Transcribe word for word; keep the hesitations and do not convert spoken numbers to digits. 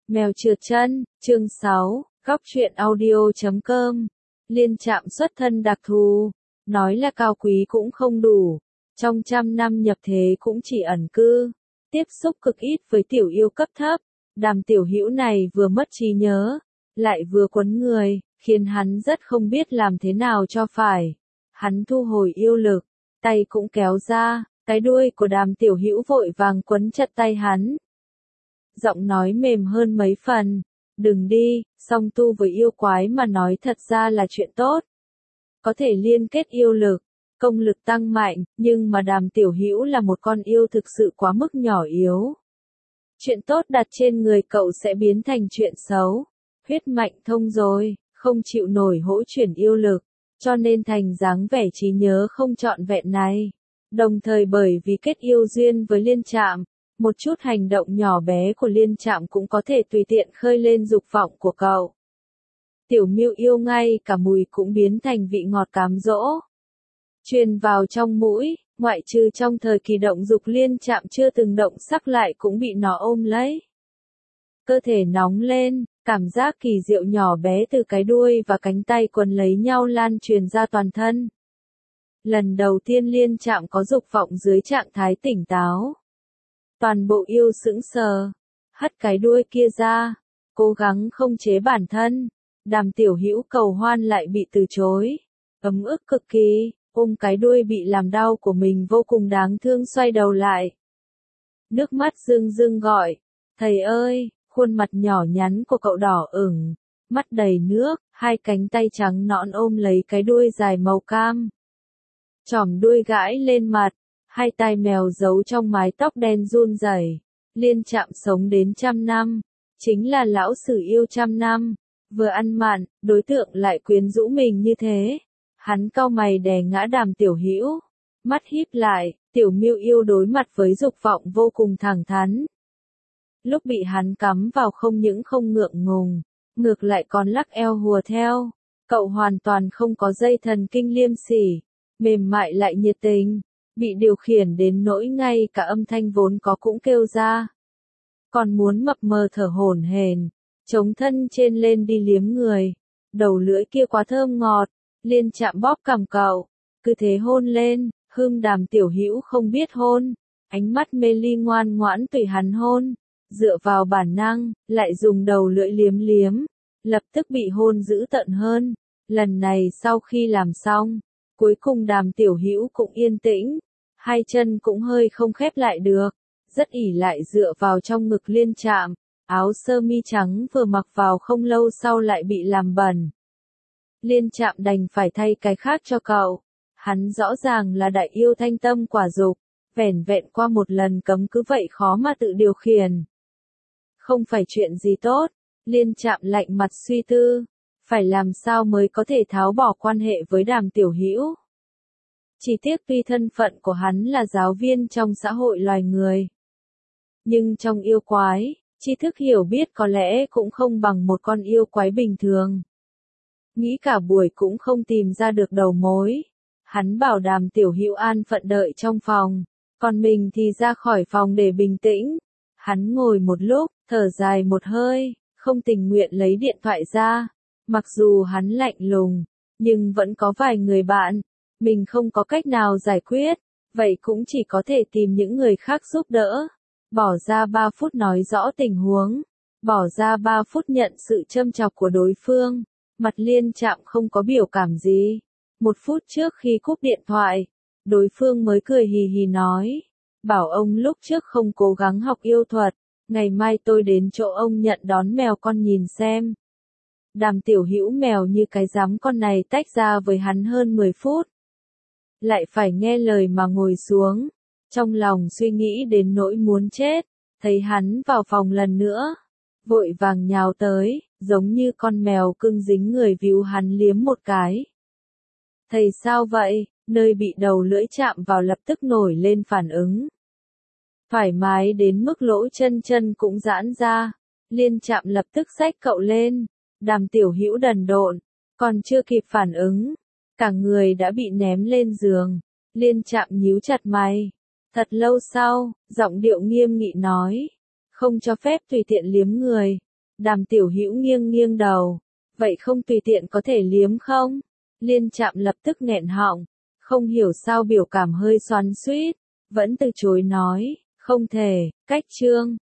Mèo trượt chân, chương sáu, góc truyện audio chấm com. Liên Trạm xuất thân đặc thù, nói là cao quý cũng không đủ, trong trăm năm nhập thế cũng chỉ ẩn cư, tiếp xúc cực ít với tiểu yêu cấp thấp. Đàm tiểu hữu này vừa mất trí nhớ, lại vừa quấn người, khiến hắn rất không biết làm thế nào cho phải. Hắn thu hồi yêu lực, tay cũng kéo ra, cái đuôi của đàm tiểu hữu vội vàng quấn chặt tay hắn. Giọng nói mềm hơn mấy phần, đừng đi, song tu với yêu quái mà nói thật ra là chuyện tốt. Có thể liên kết yêu lực, công lực tăng mạnh, nhưng mà đàm tiểu hữu là một con yêu thực sự quá mức nhỏ yếu. Chuyện tốt đặt trên người cậu sẽ biến thành chuyện xấu. Huyết mạch thông rồi, không chịu nổi hỗ chuyển yêu lực, cho nên thành dáng vẻ trí nhớ không trọn vẹn này. Đồng thời bởi vì kết yêu duyên với Liên Trạm, một chút hành động nhỏ bé của Liên Trạm cũng có thể tùy tiện khơi lên dục vọng của cậu. Tiểu Miêu yêu ngay cả mùi cũng biến thành vị ngọt cám dỗ. Truyền vào trong mũi, ngoại trừ trong thời kỳ động dục Liên Trạm chưa từng động sắc lại cũng bị nó ôm lấy. Cơ thể nóng lên, cảm giác kỳ diệu nhỏ bé từ cái đuôi và cánh tay quấn lấy nhau lan truyền ra toàn thân. Lần đầu tiên Liên Trạm có dục vọng dưới trạng thái tỉnh táo. Toàn bộ yêu sững sờ, hất cái đuôi kia ra, cố gắng không chế bản thân. Đàm tiểu hữu cầu hoan lại bị từ chối, ấm ức cực kỳ, ôm cái đuôi bị làm đau của mình vô cùng đáng thương xoay đầu lại. Nước mắt rưng rưng gọi, thầy ơi, khuôn mặt nhỏ nhắn của cậu đỏ ửng, mắt đầy nước, hai cánh tay trắng nõn ôm lấy cái đuôi dài màu cam. Chỏm đuôi gãi lên mặt, hai tai mèo giấu trong mái tóc đen run rẩy. Liên Trạm sống đến trăm năm, chính là lão sử yêu trăm năm, vừa ăn mặn, đối tượng lại quyến rũ mình như thế. Hắn cau mày đè ngã đàm tiểu hữu, mắt híp lại, tiểu Miêu yêu đối mặt với dục vọng vô cùng thẳng thắn. Lúc bị hắn cắm vào không những không ngượng ngùng, ngược lại còn lắc eo hùa theo, cậu hoàn toàn không có dây thần kinh liêm sỉ, mềm mại lại nhiệt tình, bị điều khiển đến nỗi ngay cả âm thanh vốn có cũng kêu ra. Còn muốn mập mờ thở hổn hển, chống thân trên lên đi liếm người, đầu lưỡi kia quá thơm ngọt. Liên Trạm bóp cằm cậu, cứ thế hôn lên, hưng đàm tiểu hữu không biết hôn, ánh mắt mê ly ngoan ngoãn tùy hắn hôn, dựa vào bản năng, lại dùng đầu lưỡi liếm liếm, lập tức bị hôn dữ tợn hơn. Lần này sau khi làm xong, cuối cùng đàm tiểu hữu cũng yên tĩnh, hai chân cũng hơi không khép lại được, rất ỉ lại dựa vào trong ngực Liên Trạm, áo sơ mi trắng vừa mặc vào không lâu sau lại bị làm bẩn. Liên Trạm đành phải thay cái khác cho cậu. Hắn rõ ràng là đại yêu thanh tâm quả dục, vẻn vẹn qua một lần cấm cứ vậy khó mà tự điều khiển. Không phải chuyện gì tốt, Liên Trạm lạnh mặt suy tư, phải làm sao mới có thể tháo bỏ quan hệ với đàm tiểu hữu. Chỉ tiếc tuy thân phận của hắn là giáo viên trong xã hội loài người, nhưng trong yêu quái, tri thức hiểu biết có lẽ cũng không bằng một con yêu quái bình thường. Nghĩ cả buổi cũng không tìm ra được đầu mối. Hắn bảo đàm tiểu hữu an phận đợi trong phòng, còn mình thì ra khỏi phòng để bình tĩnh. Hắn ngồi một lúc, thở dài một hơi, không tình nguyện lấy điện thoại ra. Mặc dù hắn lạnh lùng, nhưng vẫn có vài người bạn, mình không có cách nào giải quyết, vậy cũng chỉ có thể tìm những người khác giúp đỡ. Bỏ ra ba phút nói rõ tình huống, bỏ ra ba phút nhận sự châm chọc của đối phương. Mặt Liên Trạm không có biểu cảm gì. Một phút trước khi cúp điện thoại, đối phương mới cười hì hì nói, bảo ông lúc trước không cố gắng học yêu thuật, ngày mai tôi đến chỗ ông nhận đón mèo con nhìn xem. Đàm tiểu hữu mèo như cái rắm con này tách ra với hắn hơn mười phút. Lại phải nghe lời mà ngồi xuống, trong lòng suy nghĩ đến nỗi muốn chết, thấy hắn vào phòng lần nữa, vội vàng nhào tới, giống như con mèo cưng dính người víu hắn liếm một cái. Thầy sao vậy? Nơi bị đầu lưỡi chạm vào lập tức nổi lên phản ứng. Thoải mái đến mức lỗ chân chân cũng giãn ra. Liên Trạm lập tức xách cậu lên. Đàm tiểu hữu đần độn, còn chưa kịp phản ứng, cả người đã bị ném lên giường. Liên Trạm nhíu chặt mày. Thật lâu sau, giọng điệu nghiêm nghị nói, không cho phép tùy tiện liếm người. Đàm tiểu hữu nghiêng nghiêng đầu. Vậy không tùy tiện có thể liếm không? Liên Trạm lập tức nghẹn họng. Không hiểu sao biểu cảm hơi xoắn xuýt. Vẫn từ chối nói, không thể, cách trương.